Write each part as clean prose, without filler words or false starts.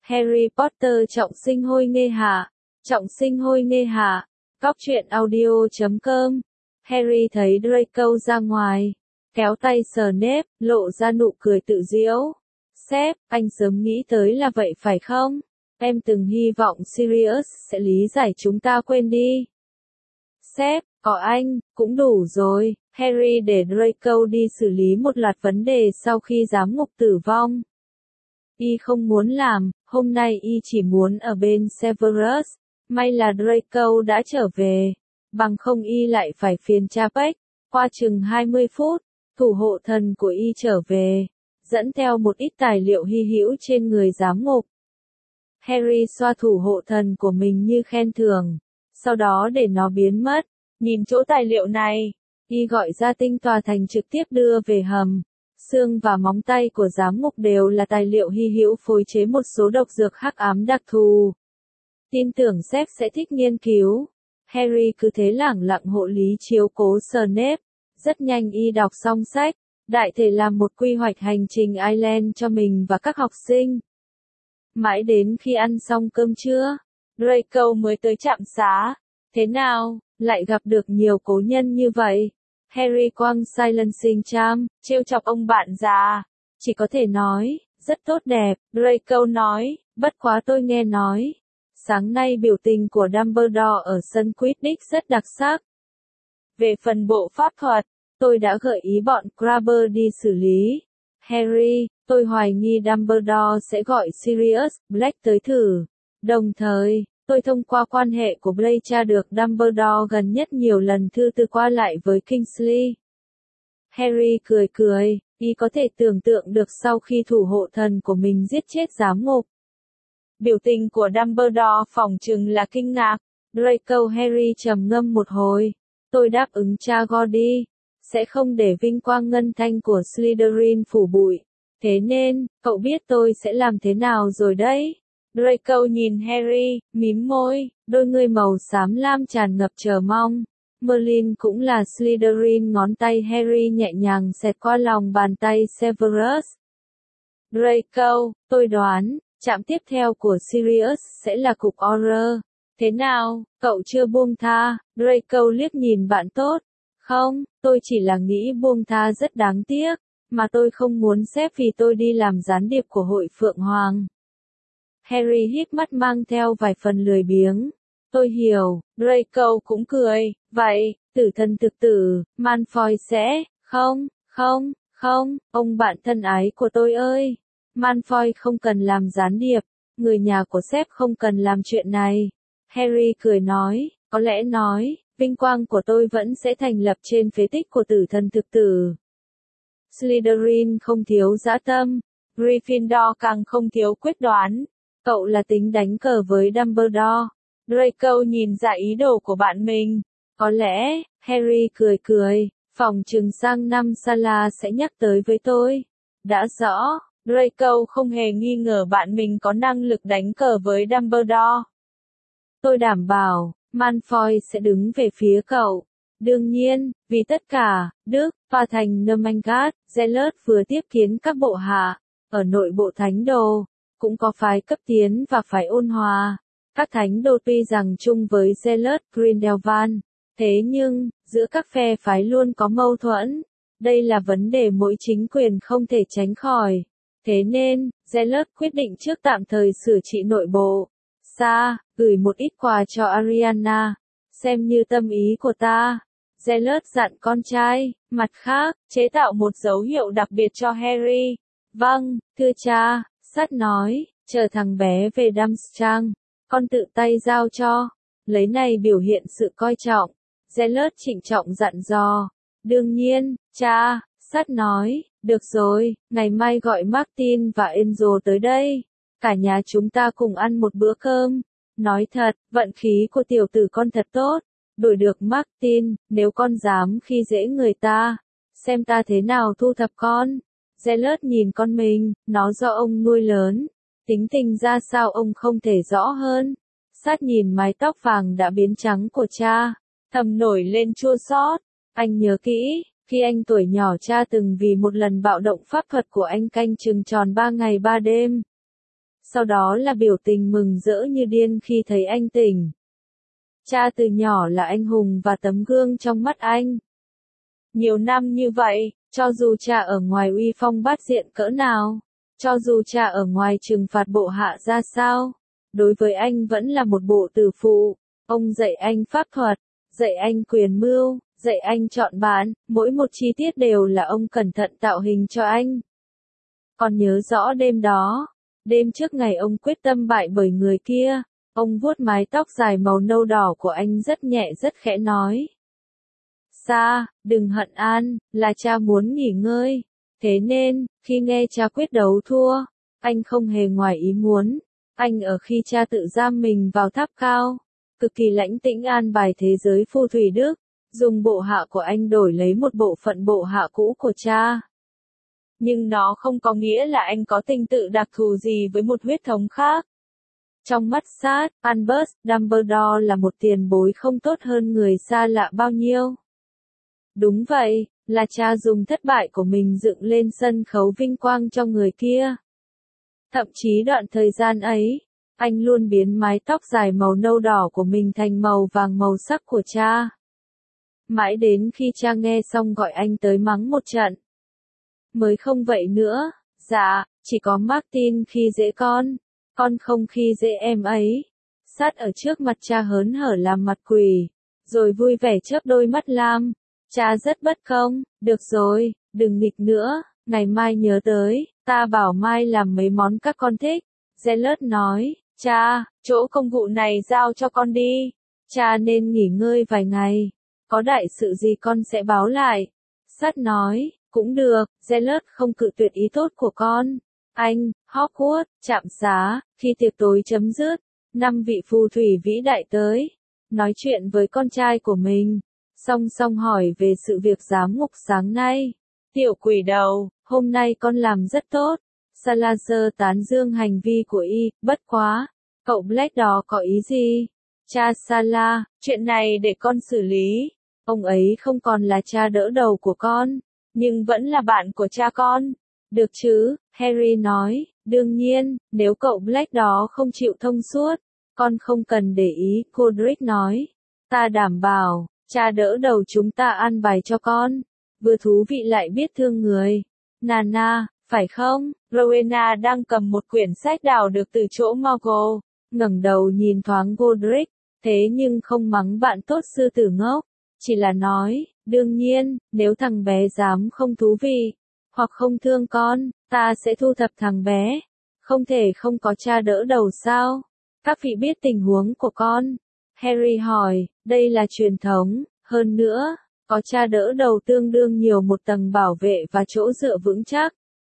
Harry Potter trọng sinh hôi nghê hạ. Trọng sinh hôi nghê hạ. Góc truyện audio.com. Harry thấy Draco ra ngoài, kéo tay Snape, lộ ra nụ cười tự giễu. Sếp, anh sớm nghĩ tới là vậy phải không? Em từng hy vọng Sirius sẽ lý giải chúng ta quên đi. Sếp, có anh, cũng đủ rồi. Harry để Draco đi xử lý một loạt vấn đề sau khi giám ngục tử vong. Y không muốn làm, hôm nay Y chỉ muốn ở bên Severus. May là Draco đã trở về, bằng không Y lại phải phiền Chapek. Qua chừng 20 phút, thủ hộ thần của Y trở về, dẫn theo một ít tài liệu hy hữu trên người giám ngục. Harry xoa thủ hộ thần của mình như khen thưởng, sau đó để nó biến mất. Nhìn chỗ tài liệu này, Y gọi ra tinh tòa thành trực tiếp đưa về hầm. Xương và móng tay của giám ngục đều là tài liệu hy hữu phối chế một số độc dược hắc ám đặc thù. Tin tưởng sếp sẽ thích nghiên cứu. Harry cứ thế lẳng lặng hộ lý chiếu cố Snape. Rất nhanh Y đọc xong sách, đại thể làm một quy hoạch hành trình Ireland cho mình và các học sinh. Mãi đến khi ăn xong cơm trưa, Draco mới tới trạm xá. Thế nào, lại gặp được nhiều cố nhân như vậy? Harry quăng silencing charm, trêu chọc ông bạn già. Chỉ có thể nói, rất tốt đẹp, Draco nói, bất quá tôi nghe nói. Sáng nay biểu tình của Dumbledore ở sân Quidditch rất đặc sắc. Về phần bộ pháp thuật, tôi đã gợi ý bọn Crabber đi xử lý. Harry, tôi hoài nghi Dumbledore sẽ gọi Sirius Black tới thử. Đồng thời, tôi thông qua quan hệ của Black tra được Dumbledore gần nhất nhiều lần thư từ qua lại với Kingsley. Harry cười cười, Y có thể tưởng tượng được sau khi thủ hộ thần của mình giết chết giám ngục. Biểu tình của Dumbledore phỏng chừng là kinh ngạc. Draco Harry trầm ngâm một hồi. Tôi đáp ứng cha Gordy, sẽ không để vinh quang ngân thanh của Slytherin phủ bụi. Thế nên, cậu biết tôi sẽ làm thế nào rồi đấy? Draco nhìn Harry, mím môi, đôi ngươi màu xám lam tràn ngập chờ mong. Merlin cũng là Slytherin. Ngón tay Harry nhẹ nhàng xẹt qua lòng bàn tay Severus. Draco, tôi đoán, trạm tiếp theo của Sirius sẽ là cục Auror. Thế nào, cậu chưa buông tha? Draco liếc nhìn bạn tốt. Không, tôi chỉ là nghĩ buông tha rất đáng tiếc, mà tôi không muốn xếp vì tôi đi làm gián điệp của hội Phượng Hoàng. Harry híp mắt mang theo vài phần lười biếng. Tôi hiểu, Draco cũng cười, vậy, tử thần thực tử, Malfoy sẽ, không, ông bạn thân ái của tôi ơi. Malfoy không cần làm gián điệp, người nhà của sếp không cần làm chuyện này. Harry cười nói, có lẽ nói, vinh quang của tôi vẫn sẽ thành lập trên phế tích của tử thần thực tử. Slytherin không thiếu dã tâm, Gryffindor càng không thiếu quyết đoán. Cậu là tính đánh cờ với Dumbledore. Draco nhìn ra ý đồ của bạn mình. Có lẽ, Harry cười cười, phòng chừng sang năm Sala sẽ nhắc tới với tôi. Đã rõ, Draco không hề nghi ngờ bạn mình có năng lực đánh cờ với Dumbledore. Tôi đảm bảo, Malfoy sẽ đứng về phía cậu. Đương nhiên, vì tất cả, Đức, và thành Nomengat, Zealot vừa tiếp kiến các bộ hạ. Ở nội bộ thánh đồ, cũng có phái cấp tiến và phái ôn hòa. Các thánh đồ tuy rằng chung với Zealot Grindelwald, thế nhưng, giữa các phe phái luôn có mâu thuẫn. Đây là vấn đề mỗi chính quyền không thể tránh khỏi. Thế nên, Zealot quyết định trước tạm thời sửa trị nội bộ. Gửi một ít quà cho Ariana, xem như tâm ý của ta. Zealot dặn con trai, mặt khác, chế tạo một dấu hiệu đặc biệt cho Harry. Vâng, thưa cha, Sắt nói, chờ thằng bé về Durmstrang, con tự tay giao cho. Lấy này biểu hiện sự coi trọng. Zealot trịnh trọng dặn dò. Đương nhiên, cha, Sắt nói, được rồi, ngày mai gọi Martin và Angel tới đây. Cả nhà chúng ta cùng ăn một bữa cơm. Nói thật, vận khí của tiểu tử con thật tốt. Đổi được Martin, nếu con dám khi dễ người ta, xem ta thế nào thu thập con. Zealot nhìn con mình, nó do ông nuôi lớn. Tính tình ra sao ông không thể rõ hơn. Sát nhìn mái tóc vàng đã biến trắng của cha, thầm nổi lên chua xót. Anh nhớ kỹ, khi anh tuổi nhỏ cha từng vì một lần bạo động pháp thuật của anh canh chừng tròn 3 ngày 3 đêm. sau đó là biểu tình mừng rỡ như điên khi thấy anh tỉnh. Cha từ nhỏ là anh hùng và tấm gương trong mắt anh. Nhiều năm như vậy, cho dù cha ở ngoài uy phong bát diện cỡ nào, cho dù cha ở ngoài trừng phạt bộ hạ ra sao, đối với anh vẫn là một bộ tử phụ. Ông dạy anh pháp thuật, dạy anh quyền mưu, dạy anh chọn bạn, mỗi một chi tiết đều là ông cẩn thận tạo hình cho anh. Còn nhớ rõ đêm đó, đêm trước ngày ông quyết tâm bại bởi người kia, ông vuốt mái tóc dài màu nâu đỏ của anh rất nhẹ rất khẽ nói. Sa, đừng hận An, là cha muốn nghỉ ngơi. Thế nên, khi nghe cha quyết đấu thua, anh không hề ngoài ý muốn. Anh ở khi cha tự giam mình vào tháp cao, cực kỳ lãnh tĩnh an bài thế giới phù thủy Đức, dùng bộ hạ của anh đổi lấy một bộ phận bộ hạ cũ của cha. Nhưng nó không có nghĩa là anh có tình tự đặc thù gì với một huyết thống khác. Trong mắt sát, Albus Dumbledore là một tiền bối không tốt hơn người xa lạ bao nhiêu. Đúng vậy, là cha dùng thất bại của mình dựng lên sân khấu vinh quang cho người kia. Thậm chí đoạn thời gian ấy, anh luôn biến mái tóc dài màu nâu đỏ của mình thành màu vàng màu sắc của cha. Mãi đến khi cha nghe xong gọi anh tới mắng một trận. Mới không vậy nữa, dạ, chỉ có Martin khi dễ con không khi dễ em ấy. Sát ở trước mặt cha hớn hở làm mặt quỷ, rồi vui vẻ chớp đôi mắt lam. Cha rất bất công, được rồi, đừng nghịch nữa, ngày mai nhớ tới, ta bảo mai làm mấy món các con thích. Zealot nói, cha, chỗ công vụ này giao cho con đi, cha nên nghỉ ngơi vài ngày, có đại sự gì con sẽ báo lại. Sát nói, cũng được, Zealot không cự tuyệt ý tốt của con. Anh, Hogwarts, trạm xá, khi tiệc tối chấm dứt, 5 vị phù thủy vĩ đại tới, nói chuyện với con trai của mình. Song song hỏi về sự việc giám ngục sáng nay. Tiểu quỷ đầu, hôm nay con làm rất tốt. Salazar tán dương hành vi của y, bất quá. Cậu Black đó có ý gì? Cha Sala, chuyện này để con xử lý. Ông ấy không còn là cha đỡ đầu của con, nhưng vẫn là bạn của cha con. Được chứ, Harry nói, đương nhiên, nếu cậu Black đó không chịu thông suốt, con không cần để ý, Godric nói. Ta đảm bảo. Cha đỡ đầu chúng ta an bài cho con, vừa thú vị lại biết thương người. Nana, phải không? Rowena đang cầm một quyển sách đào được từ chỗ Muggle, ngẩng đầu nhìn thoáng Godric, thế nhưng không mắng bạn tốt sư tử ngốc, chỉ là nói, đương nhiên, nếu thằng bé dám không thú vị, hoặc không thương con, ta sẽ thu thập thằng bé. Không thể không có cha đỡ đầu sao? Các vị biết tình huống của con. Harry hỏi, đây là truyền thống, hơn nữa, có cha đỡ đầu tương đương nhiều một tầng bảo vệ và chỗ dựa vững chắc.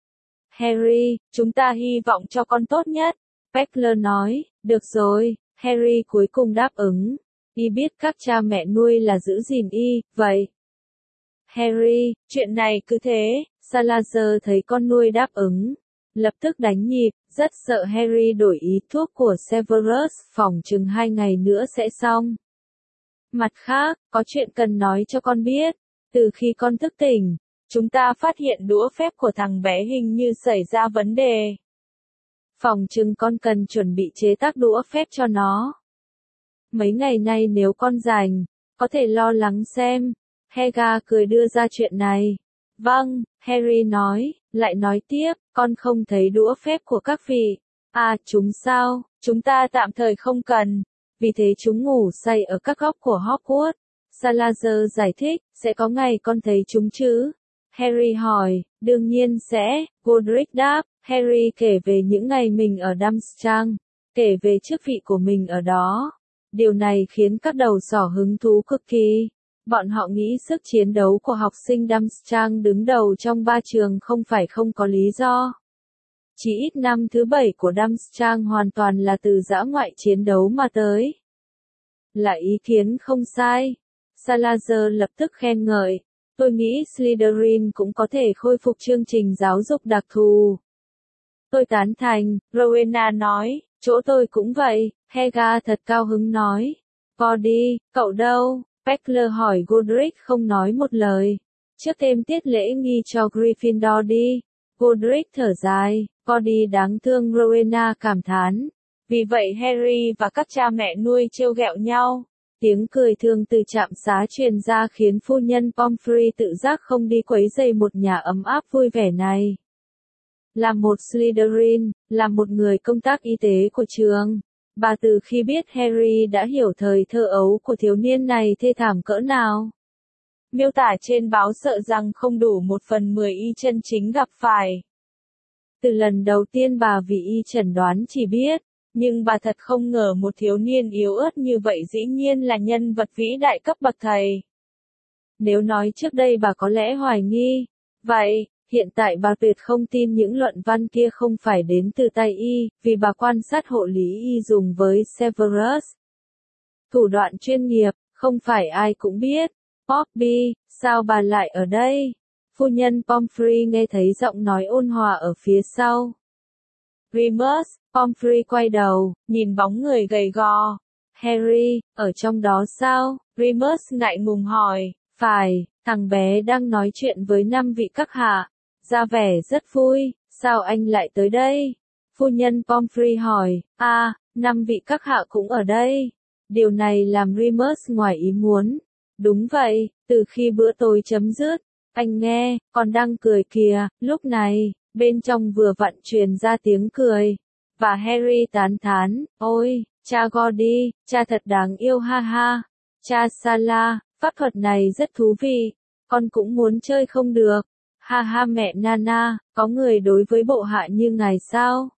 Harry, chúng ta hy vọng cho con tốt nhất. Peckler nói, được rồi, Harry cuối cùng đáp ứng. Y biết các cha mẹ nuôi là giữ gìn y, vậy. Harry, chuyện này cứ thế, Salazar thấy con nuôi đáp ứng. Lập tức đánh nhịp, rất sợ Harry đổi ý thuốc của Severus, phỏng chừng 2 ngày nữa sẽ xong. Mặt khác, có chuyện cần nói cho con biết. Từ khi con thức tỉnh, chúng ta phát hiện đũa phép của thằng bé hình như xảy ra vấn đề. Phỏng chừng con cần chuẩn bị chế tác đũa phép cho nó. Mấy ngày nay nếu con rảnh, có thể lo lắng xem. Helga cười đưa ra chuyện này. Vâng, Harry nói, lại nói tiếp, con không thấy đũa phép của các vị. À, chúng sao, chúng ta tạm thời không cần, vì thế chúng ngủ say ở các góc của Hogwarts. Salazar giải thích, sẽ có ngày con thấy chúng chứ? Harry hỏi, đương nhiên sẽ, Godric đáp. Harry kể về những ngày mình ở Durmstrang, kể về chức vị của mình ở đó. Điều này khiến các đầu sỏ hứng thú cực kỳ. Bọn họ nghĩ sức chiến đấu của học sinh Durmstrang đứng đầu trong 3 trường không phải không có lý do. Chỉ ít năm thứ 7 của Durmstrang hoàn toàn là từ dã ngoại chiến đấu mà tới. Là ý kiến không sai. Salazar lập tức khen ngợi. Tôi nghĩ Slytherin cũng có thể khôi phục chương trình giáo dục đặc thù. Tôi tán thành, Rowena nói, chỗ tôi cũng vậy. Helga thật cao hứng nói. Cody, cậu đâu? Peckler hỏi Godric không nói một lời. Trước thêm tiết lễ nghi cho Gryffindor đi. Godric thở dài, Cody đáng thương, Rowena cảm thán. Vì vậy Harry và các cha mẹ nuôi trêu ghẹo nhau. Tiếng cười thương từ trạm xá truyền ra khiến phu nhân Pomfrey tự giác không đi quấy rầy một nhà ấm áp vui vẻ này. Là một Slytherin, là một người công tác y tế của trường, bà từ khi biết Harry đã hiểu thời thơ ấu của thiếu niên này thê thảm cỡ nào. Miêu tả trên báo sợ rằng không đủ 1/10 y chân chính gặp phải. Từ lần đầu tiên bà vì y chẩn đoán chỉ biết, nhưng bà thật không ngờ một thiếu niên yếu ớt như vậy dĩ nhiên là nhân vật vĩ đại cấp bậc thầy. Nếu nói trước đây bà có lẽ hoài nghi, vậy, hiện tại bà tuyệt không tin những luận văn kia không phải đến từ tay y, vì bà quan sát hộ lý y dùng với Severus. Thủ đoạn chuyên nghiệp, không phải ai cũng biết. Poppy, sao bà lại ở đây? Phu nhân Pomfrey nghe thấy giọng nói ôn hòa ở phía sau. Remus, Pomfrey quay đầu, nhìn bóng người gầy gò. Harry, ở trong đó sao? Remus ngại ngùng hỏi. Phải, thằng bé đang nói chuyện với 5 vị các hạ. Ra vẻ rất vui, sao anh lại tới đây? Phu nhân Pomfrey hỏi. 5 vị các hạ cũng ở đây. Điều này làm Remus ngoài ý muốn. Đúng vậy, từ khi bữa tối chấm dứt, anh nghe, còn đang cười kìa, lúc này, bên trong vừa vặn truyền ra tiếng cười. Và Harry tán thán, ôi, cha Gordy, cha thật đáng yêu ha ha. Cha Sala, pháp thuật này rất thú vị, con cũng muốn chơi không được. Ha ha mẹ Nana, có người đối với bộ hạ như ngài sao?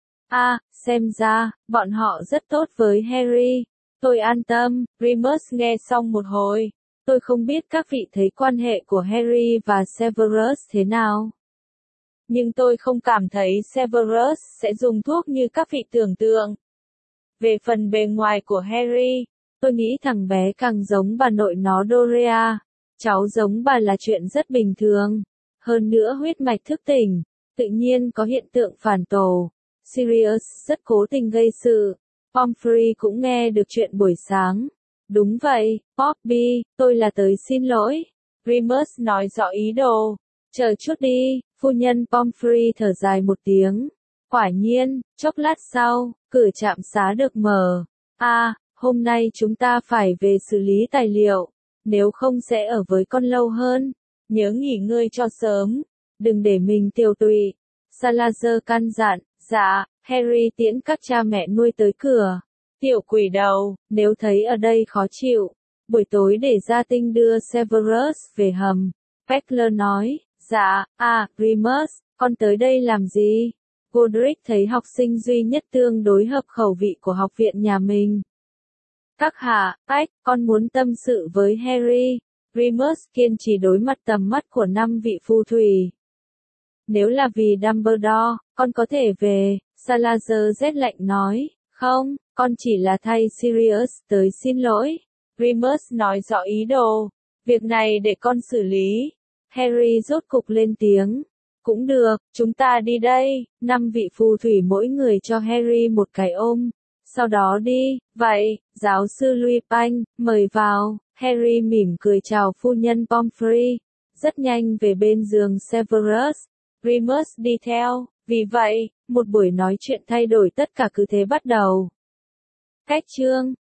Xem ra, bọn họ rất tốt với Harry. Tôi an tâm, Remus nghe xong một hồi. Tôi không biết các vị thấy quan hệ của Harry và Severus thế nào. Nhưng tôi không cảm thấy Severus sẽ dùng thuốc như các vị tưởng tượng. Về phần bề ngoài của Harry, tôi nghĩ thằng bé càng giống bà nội nó Dorea. Cháu giống bà là chuyện rất bình thường. Hơn nữa huyết mạch thức tỉnh, tự nhiên có hiện tượng phản tổ. Sirius rất cố tình gây sự. Pomfrey cũng nghe được chuyện buổi sáng. Đúng vậy, Poppy, tôi là tới xin lỗi. Remus nói rõ ý đồ. Chờ chút đi, phu nhân Pomfrey thở dài một tiếng. Quả nhiên, chốc lát sau, cửa trạm xá được mở. Hôm nay chúng ta phải về xử lý tài liệu. Nếu không sẽ ở với con lâu hơn. Nhớ nghỉ ngơi cho sớm. Đừng để mình tiêu tụy. Salazar căn dặn. Dạ, Harry tiễn các cha mẹ nuôi tới cửa. Tiểu quỷ đầu, nếu thấy ở đây khó chịu, buổi tối để gia tinh đưa Severus về hầm. Peckler nói, dạ, Remus, con tới đây làm gì? Godric thấy học sinh duy nhất tương đối hợp khẩu vị của học viện nhà mình. Các hạ, con muốn tâm sự với Harry. Remus kiên trì đối mặt tầm mắt của 5 vị phù thủy. Nếu là vì Dumbledore, con có thể về, Salazar rét lạnh nói. Không, con chỉ là thay Sirius tới xin lỗi. Remus nói rõ ý đồ. Việc này để con xử lý. Harry rốt cục lên tiếng. Cũng được, chúng ta đi đây. 5 vị phù thủy mỗi người cho Harry một cái ôm. Sau đó đi, vậy, giáo sư Lupin, mời vào. Harry mỉm cười chào phu nhân Pomfrey. Rất nhanh về bên giường Severus. Remus đi theo. Vì vậy, một buổi nói chuyện thay đổi tất cả cứ thế bắt đầu. Cách chương